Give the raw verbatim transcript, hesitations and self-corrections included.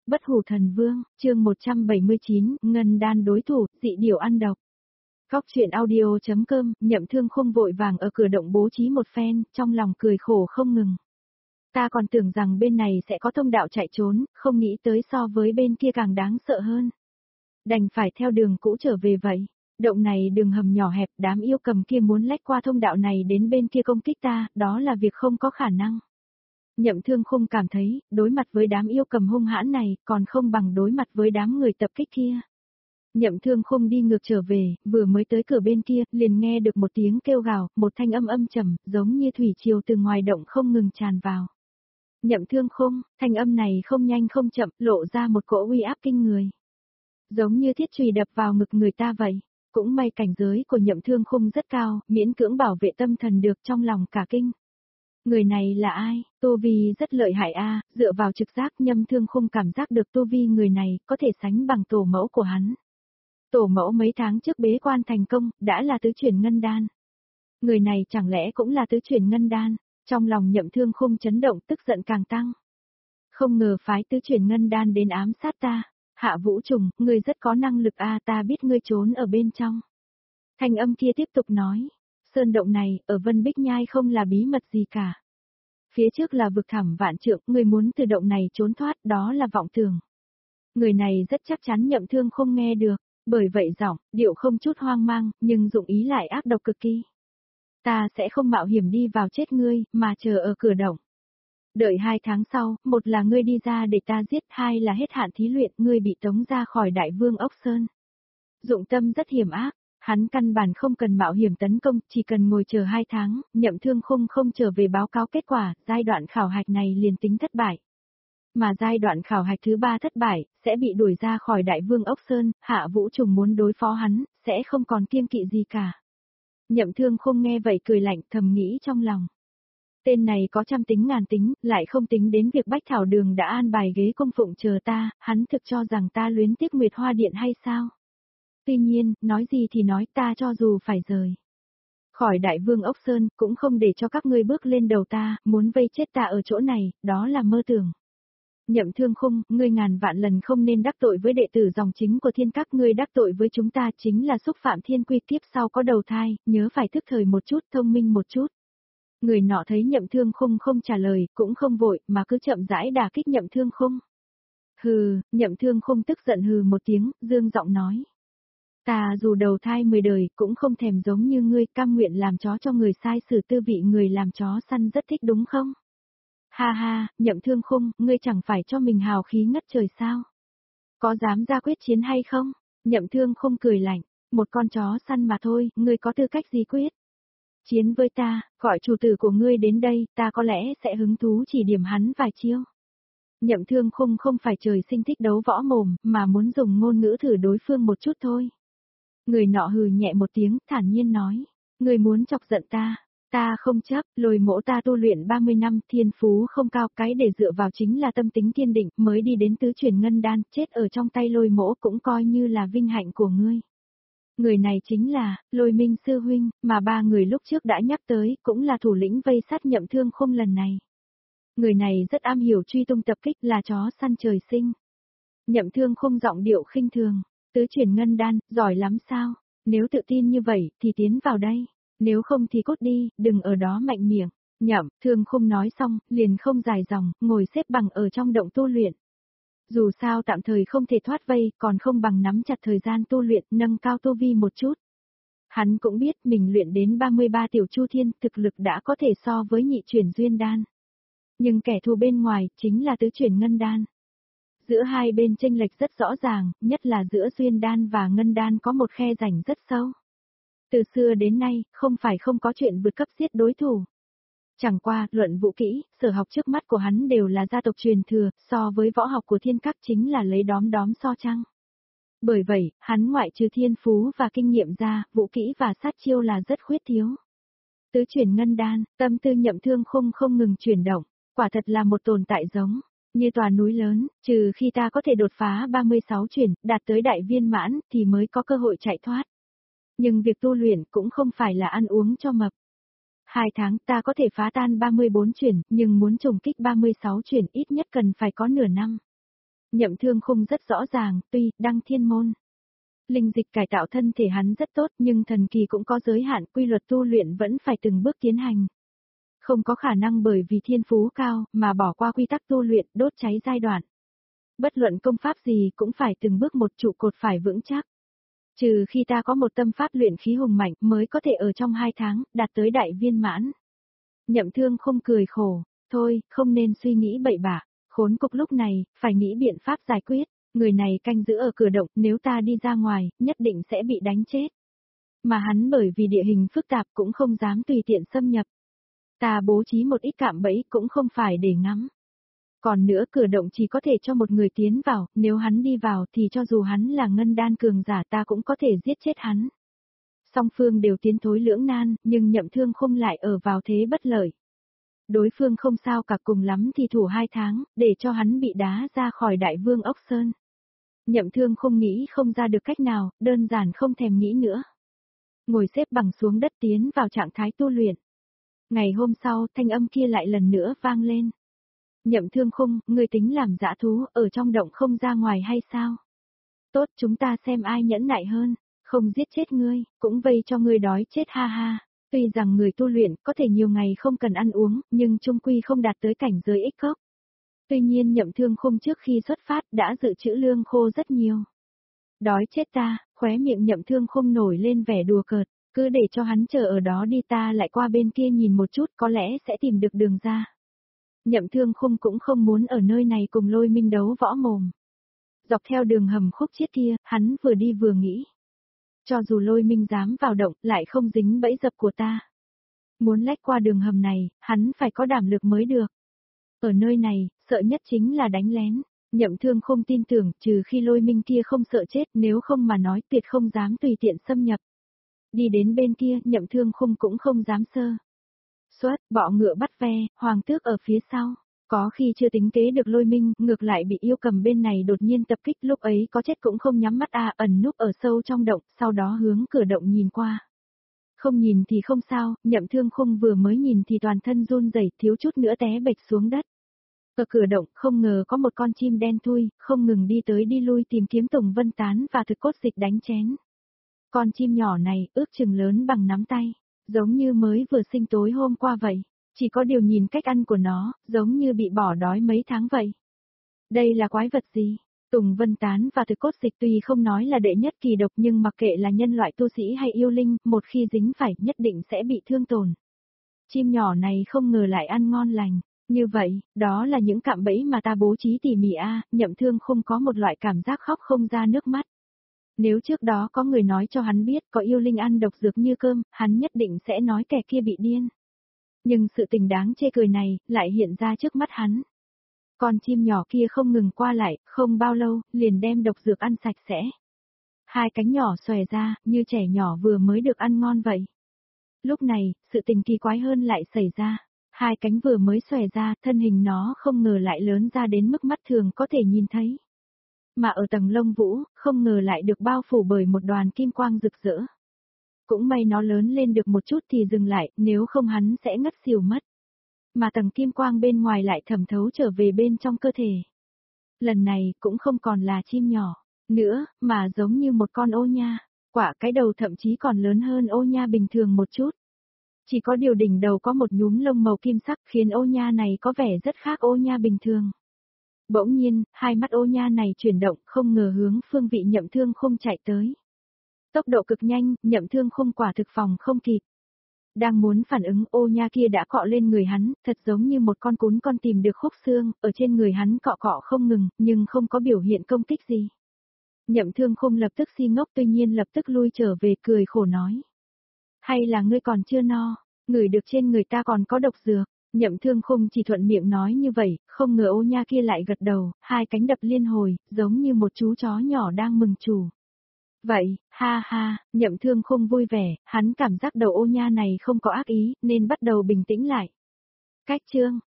Bất hủ thần vương, chương một trăm bảy mươi chín, ngân đan đối thủ, dị điều ăn độc. Góc truyện audio.com, Nhậm Thương Khung vội vàng ở cửa động bố trí một phen, trong lòng cười khổ không ngừng. Ta còn tưởng rằng bên này sẽ có thông đạo chạy trốn, không nghĩ tới so với bên kia càng đáng sợ hơn. Đành phải theo đường cũ trở về vậy. Động này đường hầm nhỏ hẹp, đám yêu cầm kia muốn lách qua thông đạo này đến bên kia công kích ta, đó là việc không có khả năng. Nhậm Thương Khung cảm thấy, đối mặt với đám yêu cầm hung hãn này, còn không bằng đối mặt với đám người tập kích kia. Nhậm Thương Khung đi ngược trở về, vừa mới tới cửa bên kia, liền nghe được một tiếng kêu gào, một thanh âm âm trầm, giống như thủy triều từ ngoài động không ngừng tràn vào. Nhậm Thương Khung, thanh âm này không nhanh không chậm, lộ ra một cỗ uy áp kinh người. Giống như thiết chùy đập vào ngực người ta vậy. Cũng may cảnh giới của Nhậm Thương Khung rất cao, miễn cưỡng bảo vệ tâm thần được trong lòng cả kinh. Người này là ai? Tu vi rất lợi hại a, dựa vào trực giác Nhậm Thương Khung cảm giác được tu vi người này có thể sánh bằng tổ mẫu của hắn. Tổ mẫu mấy tháng trước bế quan thành công, đã là tứ chuyển ngân đan. Người này chẳng lẽ cũng là tứ chuyển ngân đan? Trong lòng Nhậm Thương Khung chấn động, tức giận càng tăng. Không ngờ phái tứ chuyển ngân đan đến ám sát ta. Hạ Vũ Trùng, ngươi rất có năng lực a, ta biết ngươi trốn ở bên trong. Thanh âm kia tiếp tục nói, sơn động này, ở Vân Bích Nhai không là bí mật gì cả. Phía trước là vực thẳm vạn trượng, ngươi muốn từ động này trốn thoát, đó là vọng tưởng. Người này rất chắc chắn Nhậm Thương không nghe được, bởi vậy giọng, điệu không chút hoang mang, nhưng dụng ý lại ác độc cực kỳ. Ta sẽ không mạo hiểm đi vào chết ngươi, mà chờ ở cửa động. Đợi hai tháng sau, một là ngươi đi ra để ta giết, hai là hết hạn thí luyện, ngươi bị tống ra khỏi Đại Vương Ốc Sơn. Dụng tâm rất hiểm ác, hắn căn bản không cần mạo hiểm tấn công, chỉ cần ngồi chờ hai tháng, Nhậm Thương Khung không trở về báo cáo kết quả, giai đoạn khảo hạch này liền tính thất bại. Mà giai đoạn khảo hạch thứ ba thất bại, sẽ bị đuổi ra khỏi Đại Vương Ốc Sơn, Hạ Vũ Trùng muốn đối phó hắn, sẽ không còn kiêng kỵ gì cả. Nhậm Thương Khung nghe vậy cười lạnh, thầm nghĩ trong lòng. Tên này có trăm tính ngàn tính, lại không tính đến việc Bách Thảo Đường đã an bài ghế công phụng chờ ta, hắn thực cho rằng ta luyến tiếc Nguyệt Hoa Điện hay sao? Tuy nhiên, nói gì thì nói, ta cho dù phải rời khỏi Đại Vương Ốc Sơn, cũng không để cho các ngươi bước lên đầu ta, muốn vây chết ta ở chỗ này, đó là mơ tưởng. Nhậm Thương Khung, ngươi ngàn vạn lần không nên đắc tội với đệ tử dòng chính của thiên các, ngươi đắc tội với chúng ta chính là xúc phạm thiên quy, kiếp sau có đầu thai, nhớ phải thức thời một chút, thông minh một chút. Người nọ thấy Nhậm Thương Khung không trả lời, cũng không vội, mà cứ chậm rãi đả kích Nhậm Thương Khung. Hừ, Nhậm Thương Khung tức giận hừ một tiếng, dương giọng nói. Ta dù đầu thai mười đời, cũng không thèm giống như ngươi, cam nguyện làm chó cho người sai xử, tư vị người làm chó săn rất thích đúng không? Ha ha, Nhậm Thương Khung, ngươi chẳng phải cho mình hào khí ngất trời sao? Có dám ra quyết chiến hay không? Nhậm Thương Khung cười lạnh, một con chó săn mà thôi, ngươi có tư cách gì quyết? Chiến với ta, gọi chủ tử của ngươi đến đây, ta có lẽ sẽ hứng thú chỉ điểm hắn vài chiêu. Nhậm Thương Khung không phải trời sinh thích đấu võ mồm, mà muốn dùng ngôn ngữ thử đối phương một chút thôi. Người nọ hừ nhẹ một tiếng, thản nhiên nói, ngươi muốn chọc giận ta, ta không chấp, Lôi Mỗ ta tu luyện ba mươi năm, thiên phú không cao, cái để dựa vào chính là tâm tính kiên định, mới đi đến tứ chuyển ngân đan, chết ở trong tay Lôi Mỗ cũng coi như là vinh hạnh của ngươi. Người này chính là, Lôi Minh Sư Huynh, mà ba người lúc trước đã nhắc tới, cũng là thủ lĩnh vây sát Nhậm Thương Khung lần này. Người này rất am hiểu truy tung tập kích, là chó săn trời sinh. Nhậm Thương Khung giọng điệu khinh thường, tứ chuyển ngân đan, giỏi lắm sao? Nếu tự tin như vậy, thì tiến vào đây, nếu không thì cút đi, đừng ở đó mạnh miệng. Nhậm Thương Khung nói xong, liền không dài dòng, ngồi xếp bằng ở trong động tu luyện. Dù sao tạm thời không thể thoát vây, còn không bằng nắm chặt thời gian tu luyện, nâng cao tu vi một chút. Hắn cũng biết mình luyện đến ba mươi ba tiểu chu thiên, thực lực đã có thể so với nhị chuyển duyên đan. Nhưng kẻ thù bên ngoài, chính là tứ chuyển ngân đan. Giữa hai bên chênh lệch rất rõ ràng, nhất là giữa duyên đan và ngân đan có một khe rãnh rất sâu. Từ xưa đến nay, không phải không có chuyện vượt cấp giết đối thủ. Chẳng qua, luận vũ kỹ, sở học trước mắt của hắn đều là gia tộc truyền thừa, so với võ học của thiên các chính là lấy đóm đóm so chăng. Bởi vậy, hắn ngoại trừ thiên phú và kinh nghiệm ra, vũ kỹ và sát chiêu là rất khuyết thiếu. Tứ chuyển ngân đan, tâm tư Nhậm Thương Khung không ngừng chuyển động, quả thật là một tồn tại giống như tòa núi lớn, trừ khi ta có thể đột phá ba mươi sáu chuyển, đạt tới đại viên mãn, thì mới có cơ hội chạy thoát. Nhưng việc tu luyện cũng không phải là ăn uống cho mập. Hai tháng ta có thể phá tan ba mươi bốn chuyển, nhưng muốn trùng kích ba mươi sáu chuyển ít nhất cần phải có nửa năm. Nhậm Thương Khung rất rõ ràng, tuy đăng thiên môn, linh dịch cải tạo thân thể hắn rất tốt nhưng thần kỳ cũng có giới hạn, quy luật tu luyện vẫn phải từng bước tiến hành. Không có khả năng bởi vì thiên phú cao mà bỏ qua quy tắc tu luyện, đốt cháy giai đoạn. Bất luận công pháp gì cũng phải từng bước một, trụ cột phải vững chắc. Trừ khi ta có một tâm pháp luyện khí hùng mạnh mới có thể ở trong hai tháng đạt tới đại viên mãn. Nhậm Thương Khung cười khổ, thôi, không nên suy nghĩ bậy bạ, khốn cục lúc này, phải nghĩ biện pháp giải quyết. Người này canh giữ ở cửa động, nếu ta đi ra ngoài, nhất định sẽ bị đánh chết. Mà hắn bởi vì địa hình phức tạp cũng không dám tùy tiện xâm nhập. Ta bố trí một ít cạm bẫy cũng không phải để ngắm. Còn nữa cửa động chỉ có thể cho một người tiến vào, nếu hắn đi vào thì cho dù hắn là ngân đan cường giả ta cũng có thể giết chết hắn. Song phương đều tiến thối lưỡng nan, nhưng Nhậm Thương Khung lại ở vào thế bất lợi. Đối phương không sao cả, cùng lắm thì thủ hai tháng, để cho hắn bị đá ra khỏi Đại Vương Ốc Sơn. Nhậm Thương Khung nghĩ không ra được cách nào, đơn giản không thèm nghĩ nữa. Ngồi xếp bằng xuống đất tiến vào trạng thái tu luyện. Ngày hôm sau, thanh âm kia lại lần nữa vang lên. Nhậm Thương Khung, ngươi tính làm dã thú, ở trong động không ra ngoài hay sao? Tốt, chúng ta xem ai nhẫn nại hơn, không giết chết ngươi, cũng vây cho ngươi đói chết ha ha. Tuy rằng người tu luyện có thể nhiều ngày không cần ăn uống, nhưng chung quy không đạt tới cảnh giới ích cốc. Tuy nhiên Nhậm Thương Khung trước khi xuất phát đã dự trữ lương khô rất nhiều. Đói chết ta, khóe miệng Nhậm Thương Khung nổi lên vẻ đùa cợt, cứ để cho hắn chờ ở đó đi, ta lại qua bên kia nhìn một chút, có lẽ sẽ tìm được đường ra. Nhậm Thương Khung cũng không muốn ở nơi này cùng Lôi Minh đấu võ mồm. Dọc theo đường hầm khúc chiết kia, hắn vừa đi vừa nghĩ. Cho dù Lôi Minh dám vào động, lại không dính bẫy dập của ta. Muốn lách qua đường hầm này, hắn phải có đảm lực mới được. Ở nơi này, sợ nhất chính là đánh lén. Nhậm Thương Khung tin tưởng, trừ khi Lôi Minh kia không sợ chết, nếu không mà nói tuyệt không dám tùy tiện xâm nhập. Đi đến bên kia, Nhậm Thương Khung cũng không dám sơ suất, bọ ngựa bắt ve, hoàng tước ở phía sau. Có khi chưa tính kế được Lôi Minh, ngược lại bị yêu cầm bên này đột nhiên tập kích, lúc ấy có chết cũng không nhắm mắt à, ẩn núp ở sâu trong động, sau đó hướng cửa động nhìn qua. Không nhìn thì không sao, Nhậm Thương Khung vừa mới nhìn thì toàn thân run rẩy, thiếu chút nữa té bệch xuống đất. Ở cửa động, không ngờ có một con chim đen thui, không ngừng đi tới đi lui tìm kiếm Tùng Vân Tán và thực cốt dịch đánh chén. Con chim nhỏ này, ước chừng lớn bằng nắm tay, giống như mới vừa sinh tối hôm qua vậy. Chỉ có điều nhìn cách ăn của nó, giống như bị bỏ đói mấy tháng vậy. Đây là quái vật gì? Tùng Vân Tán và thực cốt dịch tuy không nói là đệ nhất kỳ độc nhưng mặc kệ là nhân loại tu sĩ hay yêu linh, một khi dính phải nhất định sẽ bị thương tổn. Chim nhỏ này không ngờ lại ăn ngon lành. Như vậy, đó là những cạm bẫy mà ta bố trí tỉ mỉ a, Nhậm Thương Khung có một loại cảm giác khóc không ra nước mắt. Nếu trước đó có người nói cho hắn biết có yêu linh ăn độc dược như cơm, hắn nhất định sẽ nói kẻ kia bị điên. Nhưng sự tình đáng chê cười này, lại hiện ra trước mắt hắn. Con chim nhỏ kia không ngừng qua lại, không bao lâu, liền đem độc dược ăn sạch sẽ. Hai cánh nhỏ xòe ra, như trẻ nhỏ vừa mới được ăn ngon vậy. Lúc này, sự tình kỳ quái hơn lại xảy ra. Hai cánh vừa mới xòe ra, thân hình nó không ngờ lại lớn ra đến mức mắt thường có thể nhìn thấy. Mà ở tầng lông vũ, không ngờ lại được bao phủ bởi một đoàn kim quang rực rỡ. Cũng may nó lớn lên được một chút thì dừng lại, nếu không hắn sẽ ngất xỉu mất. Mà tầng kim quang bên ngoài lại thẩm thấu trở về bên trong cơ thể. Lần này cũng không còn là chim nhỏ nữa, mà giống như một con ô nha. Quả cái đầu thậm chí còn lớn hơn ô nha bình thường một chút. Chỉ có điều đỉnh đầu có một nhúm lông màu kim sắc khiến ô nha này có vẻ rất khác ô nha bình thường. Bỗng nhiên, hai mắt ô nha này chuyển động, không ngờ hướng phương vị Nhậm Thương Khung chạy tới. Tốc độ cực nhanh, Nhậm Thương Khung quả thực phòng không kịp. Đang muốn phản ứng, ô nha kia đã cọ lên người hắn, thật giống như một con cún con tìm được khúc xương, ở trên người hắn cọ cọ không ngừng, nhưng không có biểu hiện công kích gì. Nhậm Thương Khung lập tức si ngốc, tuy nhiên lập tức lui trở về cười khổ nói. Hay là ngươi còn chưa no, ngửi được trên người ta còn có độc dược. Nhậm Thương Khung chỉ thuận miệng nói như vậy, không ngờ ô nha kia lại gật đầu, hai cánh đập liên hồi, giống như một chú chó nhỏ đang mừng chủ. Vậy, ha ha, Nhậm Thương Khung vui vẻ, hắn cảm giác đầu ô nha này không có ác ý, nên bắt đầu bình tĩnh lại. Cách chương